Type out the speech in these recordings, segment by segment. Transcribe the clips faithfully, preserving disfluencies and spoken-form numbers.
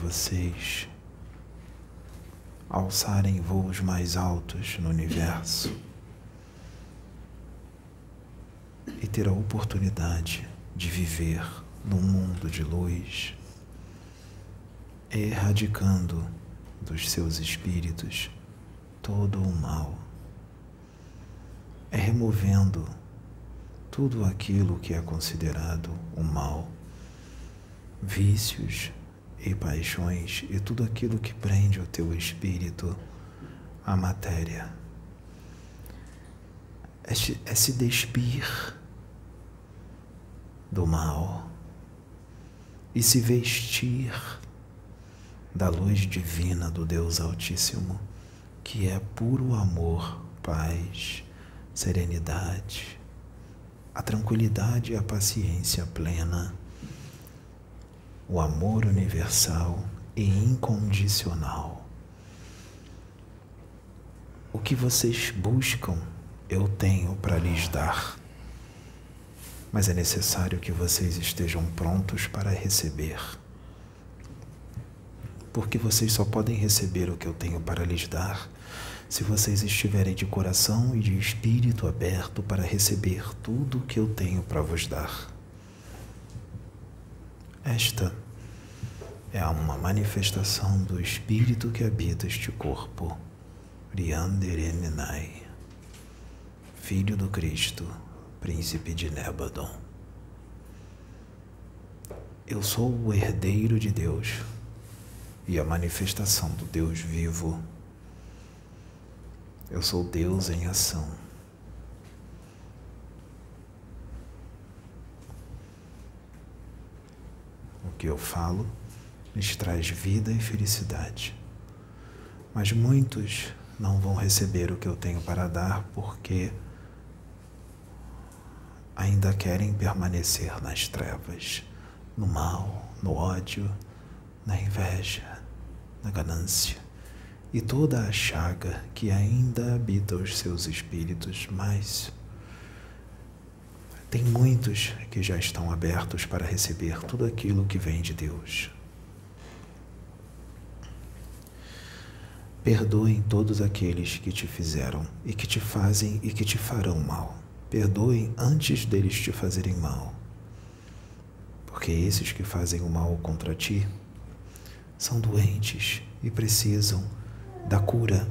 vocês alçarem voos mais altos no universo e ter a oportunidade de viver num mundo de luz, erradicando dos seus espíritos todo o mal, é removendo tudo aquilo que é considerado o mal, vícios e paixões e tudo aquilo que prende o teu espírito à matéria. É, é se despir do mal e se vestir da luz divina do Deus Altíssimo, que é puro amor, paz, serenidade, a tranquilidade e a paciência plena, o amor universal e incondicional. O que vocês buscam, eu tenho para lhes dar, mas é necessário que vocês estejam prontos para receber, porque vocês só podem receber o que eu tenho para lhes dar se vocês estiverem de coração e de espírito aberto para receber tudo o que eu tenho para vos dar. Esta é uma manifestação do Espírito que habita este corpo, Rianderenenai, Filho do Cristo, Príncipe de Nébadon. Eu sou o herdeiro de Deus e a manifestação do Deus vivo. Eu sou Deus em ação. O que eu falo lhes traz vida e felicidade. Mas muitos não vão receber o que eu tenho para dar porque ainda querem permanecer nas trevas, no mal, no ódio, na inveja, na ganância e toda a chaga que ainda habita os seus espíritos, mas tem muitos que já estão abertos para receber tudo aquilo que vem de Deus. Perdoem todos aqueles que te fizeram e que te fazem e que te farão mal. Perdoem antes deles te fazerem mal, porque esses que fazem o mal contra ti são doentes e precisam da cura.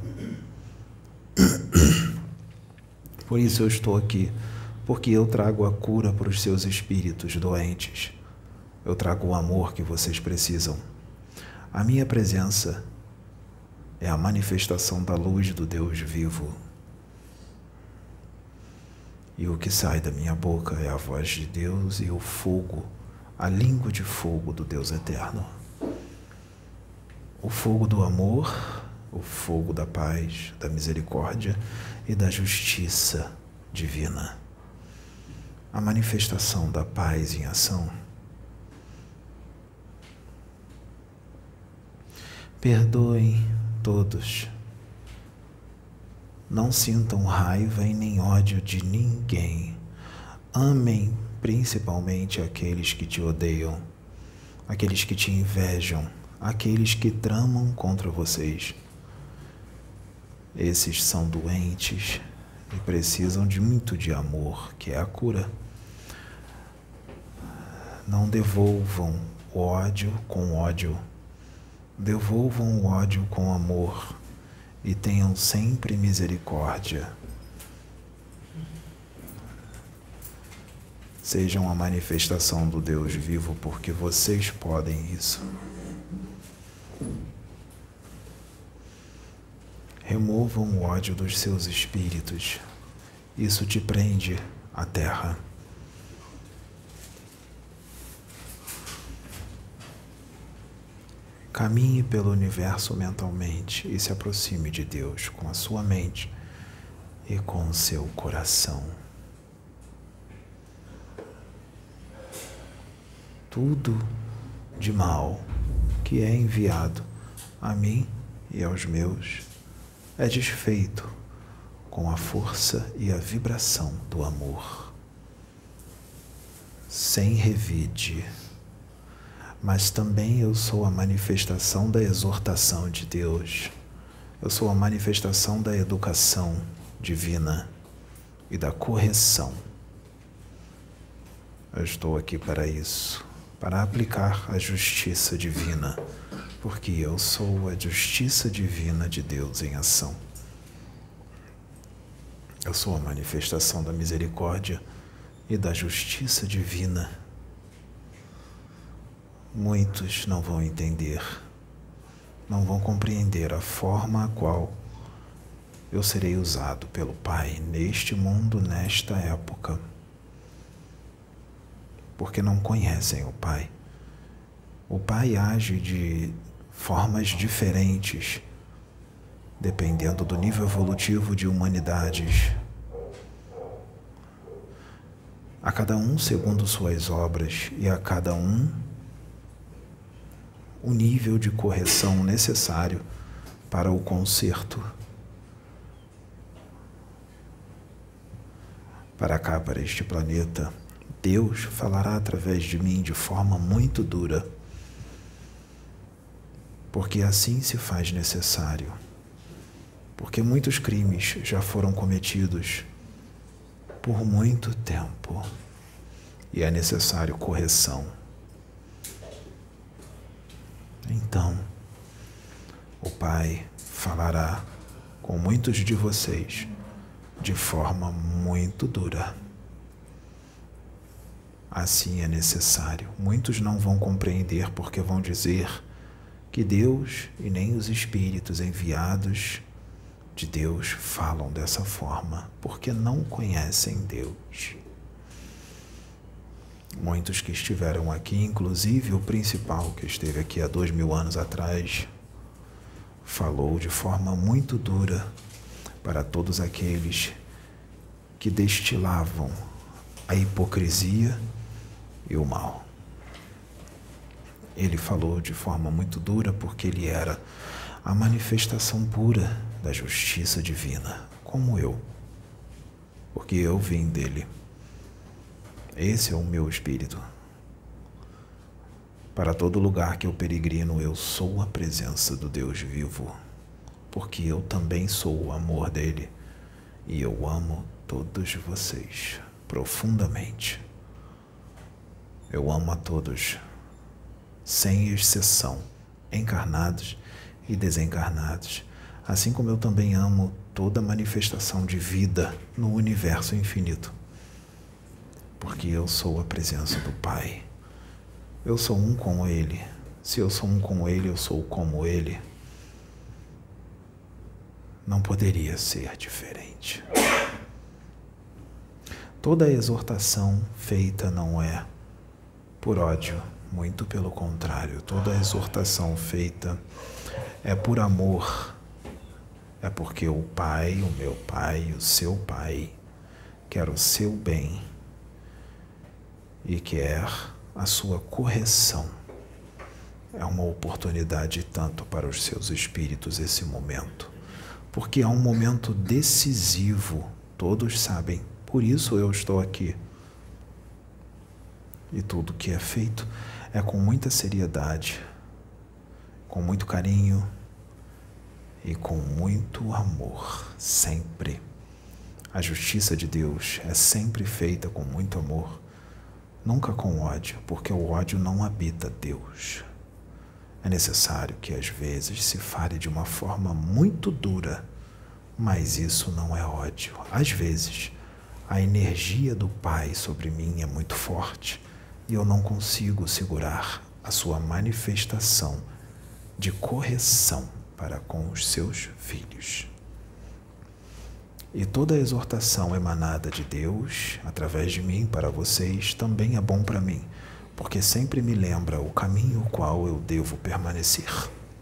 Por isso eu estou aqui, porque eu trago a cura para os seus espíritos doentes. Eu trago o amor que vocês precisam. A minha presença é a manifestação da luz do Deus vivo. E o que sai da minha boca é a voz de Deus e o fogo, a língua de fogo do Deus eterno. O fogo do amor, o fogo da paz, da misericórdia e da justiça divina. A manifestação da paz em ação. Perdoem todos. Não sintam raiva e nem ódio de ninguém. Amem principalmente aqueles que te odeiam, aqueles que te invejam, aqueles que tramam contra vocês. Esses são doentes e precisam de muito de amor, que é a cura. Não devolvam o ódio com ódio. Devolvam o ódio com amor e tenham sempre misericórdia. Sejam a manifestação do Deus vivo, porque vocês podem isso. Removam o ódio dos seus espíritos. Isso te prende à terra. Caminhe pelo universo mentalmente e se aproxime de Deus com a sua mente e com o seu coração. Tudo de mal que é enviado a mim e aos meus é desfeito com a força e a vibração do amor. Sem revide. mas também eu sou a manifestação da exortação de Deus. Eu sou a manifestação da educação divina e da correção. Eu estou aqui para isso, para aplicar a justiça divina, porque eu sou a justiça divina de Deus em ação. Eu sou a manifestação da misericórdia e da justiça divina. Muitos não vão entender, não vão compreender a forma a qual eu serei usado pelo Pai neste mundo, nesta época, porque não conhecem o Pai. O Pai age de formas diferentes, dependendo do nível evolutivo de humanidades. A cada um segundo suas obras e a cada um o nível de correção necessário para o conserto. Para cá, para este planeta, Deus falará através de mim de forma muito dura, porque assim se faz necessário, porque muitos crimes já foram cometidos por muito tempo e é necessário correção. Então, o Pai falará com muitos de vocês de forma muito dura. Assim é necessário. Muitos não vão compreender porque vão dizer que Deus e nem os espíritos enviados de Deus falam dessa forma, porque não conhecem Deus. Muitos que estiveram aqui, inclusive o principal que esteve aqui há dois mil anos atrás, falou de forma muito dura para todos aqueles que destilavam a hipocrisia e o mal. Ele falou de forma muito dura porque ele era a manifestação pura da justiça divina, como eu, porque eu vim dele. Esse é o meu espírito. Para todo lugar que eu peregrino, eu sou a presença do Deus vivo, porque eu também sou o amor dele e eu amo todos vocês profundamente. Eu amo a todos, sem exceção, encarnados e desencarnados, assim como eu também amo toda manifestação de vida no universo infinito, porque eu sou a presença do Pai. Eu sou um com Ele. Se eu sou um com Ele, eu sou como Ele. Não poderia ser diferente. Toda exortação feita não é por ódio, muito pelo contrário. Toda exortação feita é por amor. É porque o Pai, o meu Pai, o seu Pai, quer o seu bem e quer a sua correção. É uma oportunidade tanto para os seus espíritos esse momento, porque é um momento decisivo, todos sabem, por isso eu estou aqui. E tudo que é feito é com muita seriedade, com muito carinho e com muito amor, sempre. A justiça de Deus é sempre feita com muito amor, nunca com ódio, porque o ódio não habita Deus. É necessário que às vezes se fale de uma forma muito dura, mas isso não é ódio. Às vezes, a energia do Pai sobre mim é muito forte e eu não consigo segurar a sua manifestação de correção para com os seus filhos. E toda a exortação emanada de Deus, através de mim para vocês, também é bom para mim, porque sempre me lembra o caminho o qual eu devo permanecer.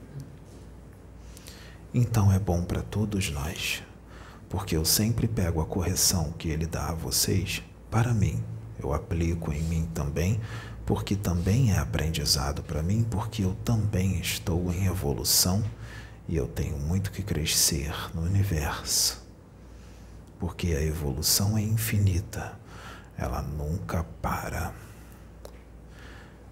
Então é bom para todos nós, porque eu sempre pego a correção que Ele dá a vocês para mim. Eu aplico em mim também, porque também é aprendizado para mim, porque eu também estou em evolução e eu tenho muito que crescer no universo. Porque a evolução é infinita, ela nunca para.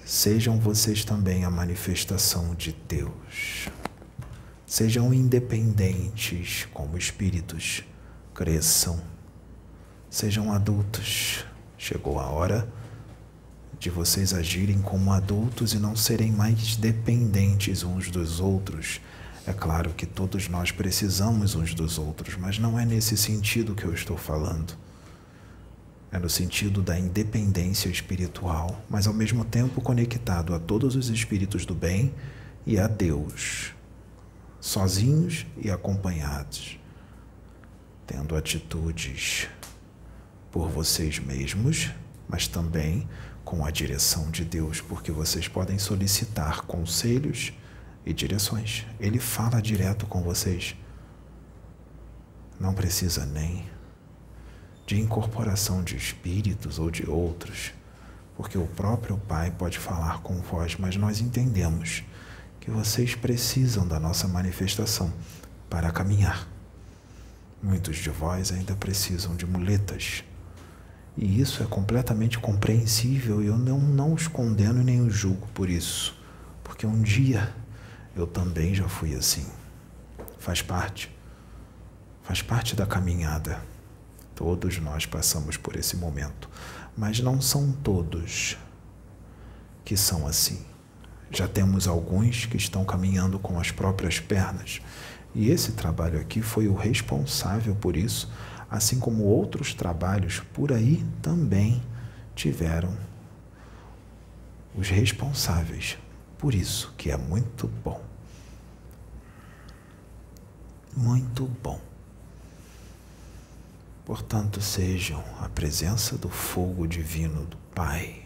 Sejam vocês também a manifestação de Deus. Sejam independentes como espíritos. Cresçam. Sejam adultos. Chegou a hora de vocês agirem como adultos e não serem mais dependentes uns dos outros. É claro que todos nós precisamos uns dos outros, mas não é nesse sentido que eu estou falando. É no sentido da independência espiritual, mas ao mesmo tempo conectado a todos os espíritos do bem e a Deus, sozinhos e acompanhados, tendo atitudes por vocês mesmos, mas também com a direção de Deus, porque vocês podem solicitar conselhos e direções. Ele fala direto com vocês. Não precisa nem de incorporação de espíritos ou de outros, porque o próprio Pai pode falar com vós, mas nós entendemos que vocês precisam da nossa manifestação para caminhar. Muitos de vós ainda precisam de muletas, e isso é completamente compreensível, e eu não, não os condeno e nem os julgo por isso, porque um dia eu também já fui assim. Faz parte, faz parte da caminhada. Todos nós passamos por esse momento, mas não são todos que são assim. Já temos alguns que estão caminhando com as próprias pernas, e esse trabalho aqui foi o responsável por isso, assim como outros trabalhos por aí também tiveram os responsáveis por isso, que é muito bom. Muito bom. Portanto, sejam a presença do fogo divino do Pai.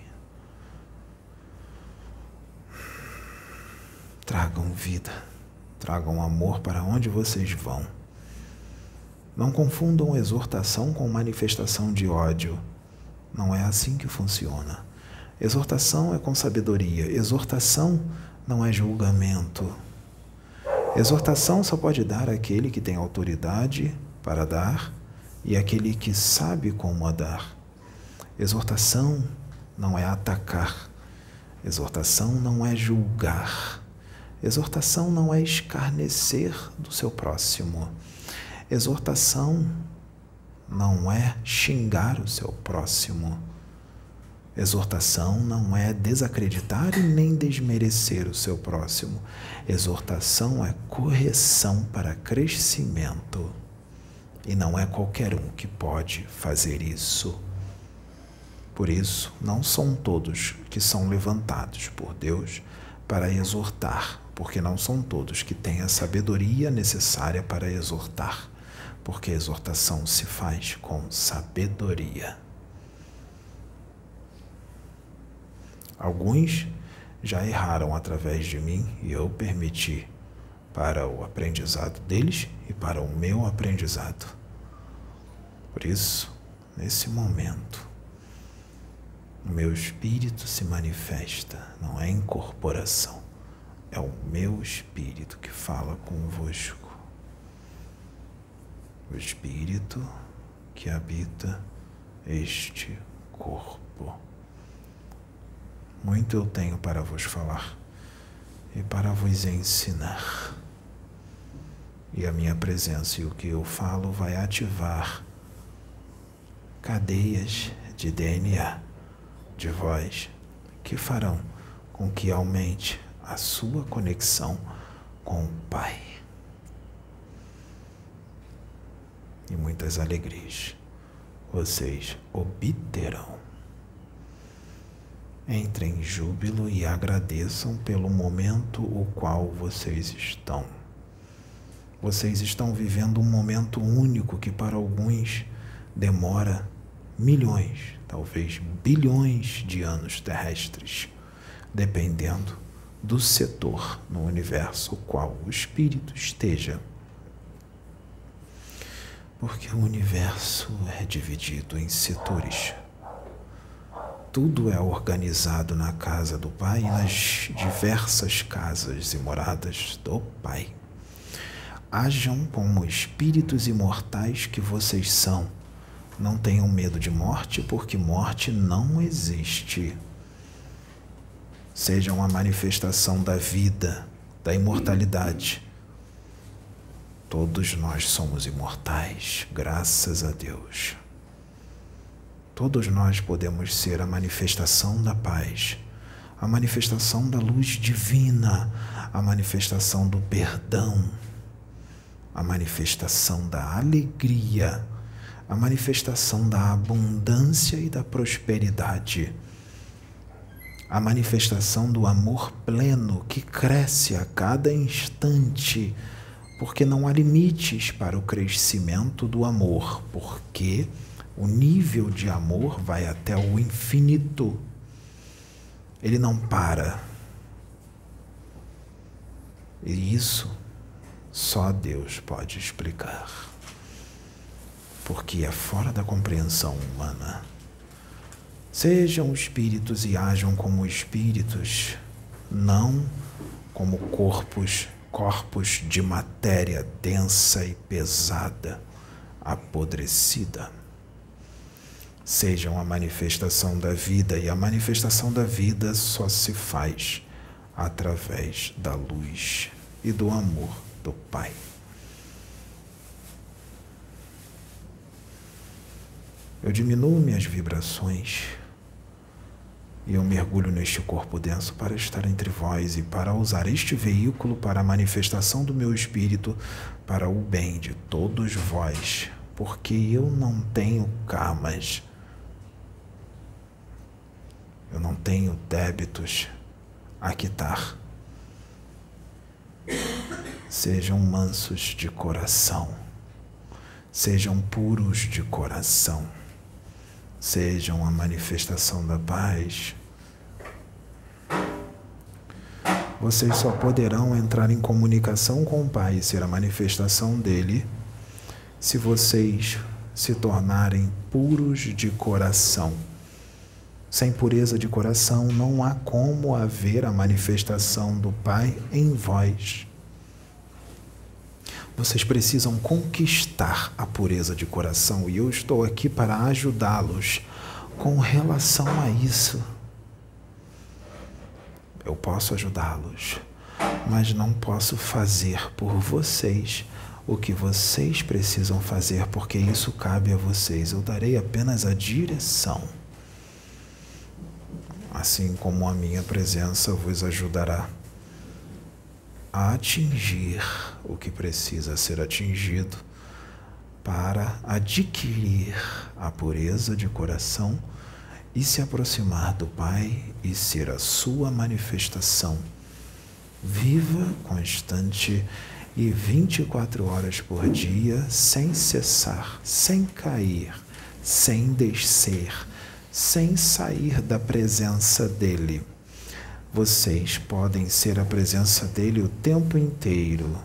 Tragam vida, tragam amor para onde vocês vão. Não confundam exortação com manifestação de ódio. Não é assim que funciona. Exortação é com sabedoria. Exortação não é julgamento. Exortação só pode dar aquele que tem autoridade para dar e aquele que sabe como a dar. Exortação não é atacar. Exortação não é julgar. Exortação não é escarnecer do seu próximo. Exortação não é xingar o seu próximo. Exortação não é desacreditar e nem desmerecer o seu próximo. Exortação é correção para crescimento. E não é qualquer um que pode fazer isso. Por isso, não são todos que são levantados por Deus para exortar, porque não são todos que têm a sabedoria necessária para exortar, porque a exortação se faz com sabedoria. Alguns já erraram através de mim e eu permiti para o aprendizado deles e para o meu aprendizado. Por isso, nesse momento, o meu espírito se manifesta, não é incorporação, é o meu espírito que fala convosco. O espírito que habita este corpo. Muito eu tenho para vos falar e para vos ensinar. E a minha presença e o que eu falo vai ativar cadeias de D N A de vós que farão com que aumente a sua conexão com o Pai. E muitas alegrias vocês obterão. Entrem em júbilo e agradeçam pelo momento o qual vocês estão. Vocês estão vivendo um momento único que para alguns demora milhões, talvez bilhões de anos terrestres, dependendo do setor no universo o qual o espírito esteja. Porque o universo é dividido em setores. Tudo é organizado na casa do Pai e nas diversas casas e moradas do Pai. Hajam como espíritos imortais que vocês são. Não tenham medo de morte, porque morte não existe. sejam a manifestação da vida, da imortalidade. Todos nós somos imortais, graças a Deus. Todos nós podemos ser a manifestação da paz, a manifestação da luz divina, a manifestação do perdão, a manifestação da alegria, a manifestação da abundância e da prosperidade, a manifestação do amor pleno que cresce a cada instante, porque não há limites para o crescimento do amor, porque o nível de amor vai até o infinito. Ele não para. E isso só Deus pode explicar, porque é fora da compreensão humana. Sejam espíritos e hajam como espíritos, não como corpos, corpos de matéria densa e pesada, apodrecida. Sejam a manifestação da vida, e a manifestação da vida só se faz através da luz e do amor do Pai. Eu diminuo minhas vibrações e eu mergulho neste corpo denso para estar entre vós e para usar este veículo para a manifestação do meu espírito, para o bem de todos vós, porque eu não tenho karmas, eu não tenho débitos a quitar. Sejam mansos de coração, sejam puros de coração, sejam a manifestação da paz. Vocês só poderão entrar em comunicação com o Pai e ser a manifestação dele se vocês se tornarem puros de coração. Sem pureza de coração não há como haver a manifestação do Pai em vós. Vocês precisam conquistar a pureza de coração e eu estou aqui para ajudá-los com relação a isso. Eu posso ajudá-los, mas não posso fazer por vocês o que vocês precisam fazer, porque isso cabe a vocês. Eu darei apenas a direção, assim como a minha presença vos ajudará a atingir o que precisa ser atingido para adquirir a pureza de coração e se aproximar do Pai e ser a sua manifestação viva, constante e vinte e quatro horas por dia, sem cessar, sem cair, sem descer, sem sair da presença dele. Vocês podem ser a presença dele o tempo inteiro.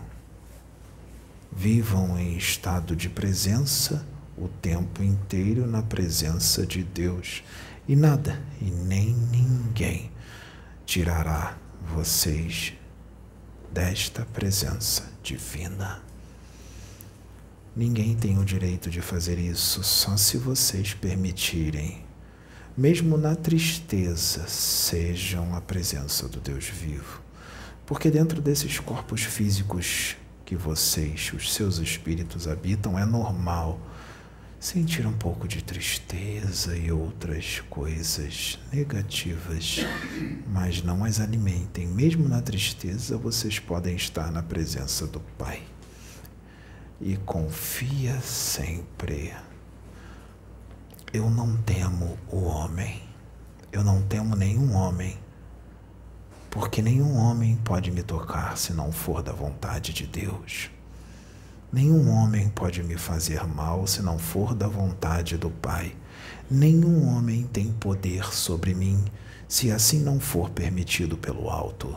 Vivam em estado de presença o tempo inteiro na presença de Deus. E nada e nem ninguém tirará vocês desta presença divina. Ninguém tem o direito de fazer isso, só se vocês permitirem. Mesmo na tristeza, sejam a presença do Deus vivo. Porque dentro desses corpos físicos que vocês, os seus espíritos habitam, é normal sentir um pouco de tristeza e outras coisas negativas, mas não as alimentem. Mesmo na tristeza, vocês podem estar na presença do Pai. E confia sempre. Eu não temo o homem, eu não temo nenhum homem, porque nenhum homem pode me tocar se não for da vontade de Deus. Nenhum homem pode me fazer mal se não for da vontade do Pai. Nenhum homem tem poder sobre mim se assim não for permitido pelo alto.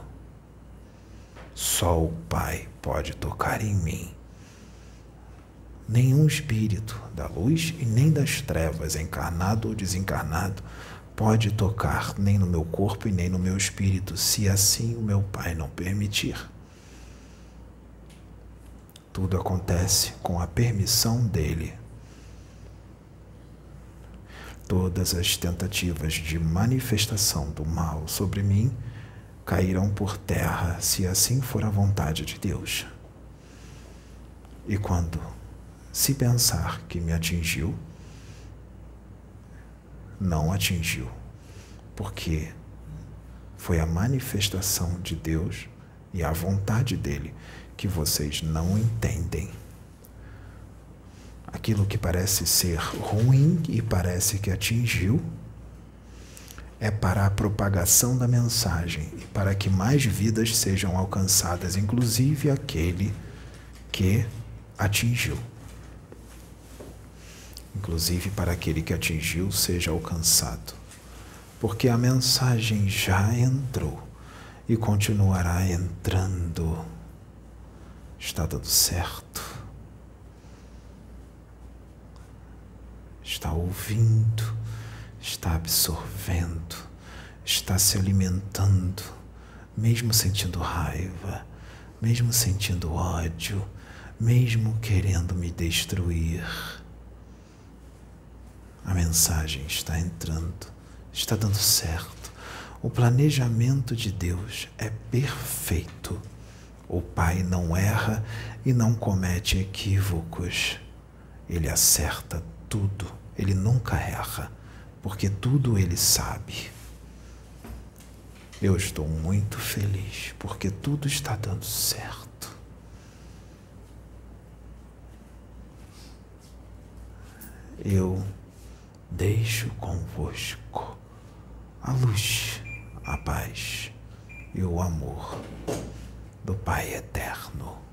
Só o Pai pode tocar em mim. Nenhum espírito da luz e nem das trevas, encarnado ou desencarnado, pode tocar nem no meu corpo e nem no meu espírito, se assim o meu Pai não permitir. Tudo acontece com a permissão dele. Todas as tentativas de manifestação do mal sobre mim cairão por terra, se assim for a vontade de Deus. E quando se pensar que me atingiu, não atingiu, porque foi a manifestação de Deus e a vontade dele que vocês não entendem. Aquilo que parece ser ruim e parece que atingiu, é para a propagação da mensagem e para que mais vidas sejam alcançadas, inclusive aquele que atingiu. Inclusive para aquele que atingiu seja alcançado. Porque a mensagem já entrou e continuará entrando. Está dando certo. Está ouvindo, está absorvendo, está se alimentando, mesmo sentindo raiva, mesmo sentindo ódio, mesmo querendo me destruir. A mensagem está entrando, está dando certo. O planejamento de Deus é perfeito. O Pai não erra e não comete equívocos. Ele acerta tudo, ele nunca erra, porque tudo ele sabe. Eu estou muito feliz, porque tudo está dando certo. Eu deixo convosco a luz, a paz e o amor do Pai eterno.